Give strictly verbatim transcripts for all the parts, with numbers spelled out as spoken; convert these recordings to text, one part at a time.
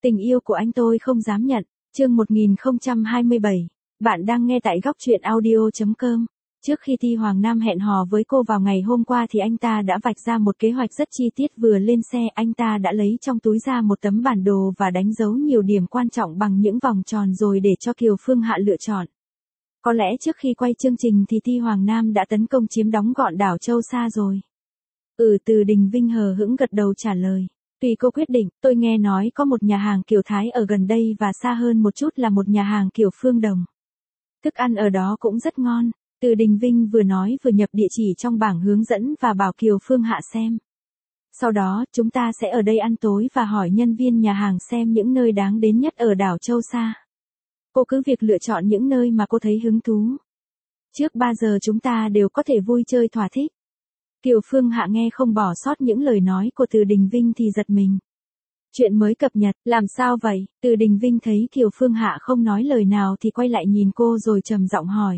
Tình yêu của anh tôi không dám nhận. Chương một nghìn không trăm hai mươi bảy. Bạn đang nghe tại góc truyện audio chấm com. Trước khi Ti Hoàng Nam hẹn hò với cô vào ngày hôm qua thì anh ta đã vạch ra một kế hoạch rất chi tiết. Vừa lên xe anh ta đã lấy trong túi ra một tấm bản đồ và đánh dấu nhiều điểm quan trọng bằng những vòng tròn rồi để cho Kiều Phương Hạ lựa chọn. Có lẽ trước khi quay chương trình thì Ti Hoàng Nam đã tấn công chiếm đóng gọn đảo Châu Sa rồi. Ừ, Từ Đình Vinh hờ hững gật đầu trả lời. Tùy cô quyết định, tôi nghe nói có một nhà hàng kiểu Thái ở gần đây và xa hơn một chút là một nhà hàng kiểu Phương Đồng. Thức ăn ở đó cũng rất ngon. Từ Đình Vinh vừa nói vừa nhập địa chỉ trong bảng hướng dẫn và bảo Kiều Phương Hạ xem. Sau đó, chúng ta sẽ ở đây ăn tối và hỏi nhân viên nhà hàng xem những nơi đáng đến nhất ở đảo Châu Sa. Cô cứ việc lựa chọn những nơi mà cô thấy hứng thú. Trước ba giờ chúng ta đều có thể vui chơi thỏa thích. Kiều Phương Hạ nghe không bỏ sót những lời nói của Từ Đình Vinh thì giật mình. Chuyện mới cập nhật, làm sao vậy? Từ Đình Vinh thấy Kiều Phương Hạ không nói lời nào thì quay lại nhìn cô rồi trầm giọng hỏi.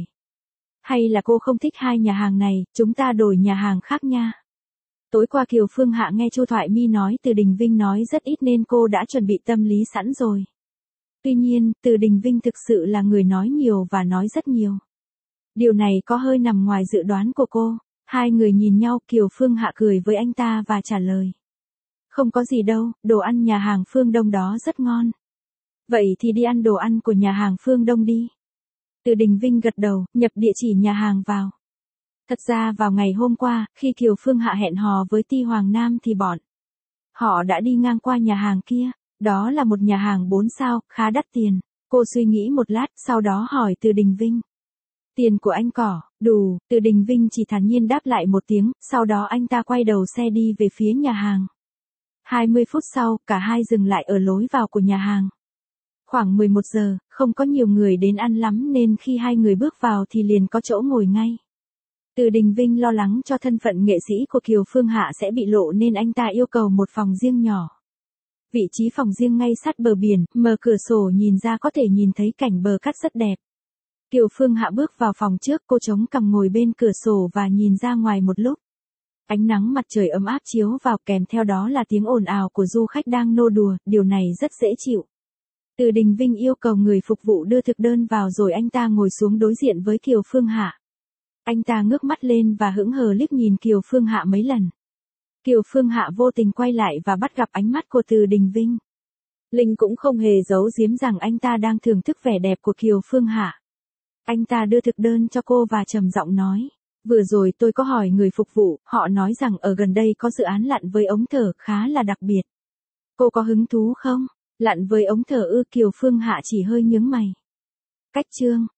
Hay là cô không thích hai nhà hàng này, chúng ta đổi nhà hàng khác nha. Tối qua Kiều Phương Hạ nghe Chu Thoại My nói Từ Đình Vinh nói rất ít nên cô đã chuẩn bị tâm lý sẵn rồi. Tuy nhiên, Từ Đình Vinh thực sự là người nói nhiều và nói rất nhiều. Điều này có hơi nằm ngoài dự đoán của cô. Hai người nhìn nhau, Kiều Phương Hạ cười với anh ta và trả lời. Không có gì đâu, đồ ăn nhà hàng Phương Đông đó rất ngon. Vậy thì đi ăn đồ ăn của nhà hàng Phương Đông đi. Từ Đình Vinh gật đầu, nhập địa chỉ nhà hàng vào. Thật ra vào ngày hôm qua, khi Kiều Phương Hạ hẹn hò với Ti Hoàng Nam thì bọn họ đã đi ngang qua nhà hàng kia. Đó là một nhà hàng bốn sao, khá đắt tiền. Cô suy nghĩ một lát, sau đó hỏi Từ Đình Vinh. Tiền của anh cỏ, đủ. Từ Đình Vinh chỉ thản nhiên đáp lại một tiếng, sau đó anh ta quay đầu xe đi về phía nhà hàng. hai mươi phút sau, cả hai dừng lại ở lối vào của nhà hàng. Khoảng mười một giờ, không có nhiều người đến ăn lắm nên khi hai người bước vào thì liền có chỗ ngồi ngay. Từ Đình Vinh lo lắng cho thân phận nghệ sĩ của Kiều Phương Hạ sẽ bị lộ nên anh ta yêu cầu một phòng riêng nhỏ. Vị trí phòng riêng ngay sát bờ biển, mở cửa sổ nhìn ra có thể nhìn thấy cảnh bờ cát rất đẹp. Kiều Phương Hạ bước vào phòng trước, cô chống cằm ngồi bên cửa sổ và nhìn ra ngoài một lúc. Ánh nắng mặt trời ấm áp chiếu vào, kèm theo đó là tiếng ồn ào của du khách đang nô đùa, điều này rất dễ chịu. Từ Đình Vinh yêu cầu người phục vụ đưa thực đơn vào rồi anh ta ngồi xuống đối diện với Kiều Phương Hạ. Anh ta ngước mắt lên và hững hờ liếc nhìn Kiều Phương Hạ mấy lần. Kiều Phương Hạ vô tình quay lại và bắt gặp ánh mắt của Từ Đình Vinh. Linh cũng không hề giấu giếm rằng anh ta đang thưởng thức vẻ đẹp của Kiều Phương Hạ. Anh ta đưa thực đơn cho cô và trầm giọng nói. Vừa rồi tôi có hỏi người phục vụ, họ nói rằng ở gần đây có dự án lặn với ống thở khá là đặc biệt. Cô có hứng thú không? Lặn với ống thở ư? Kiều Phương Hạ chỉ hơi nhướng mày. Cách chương.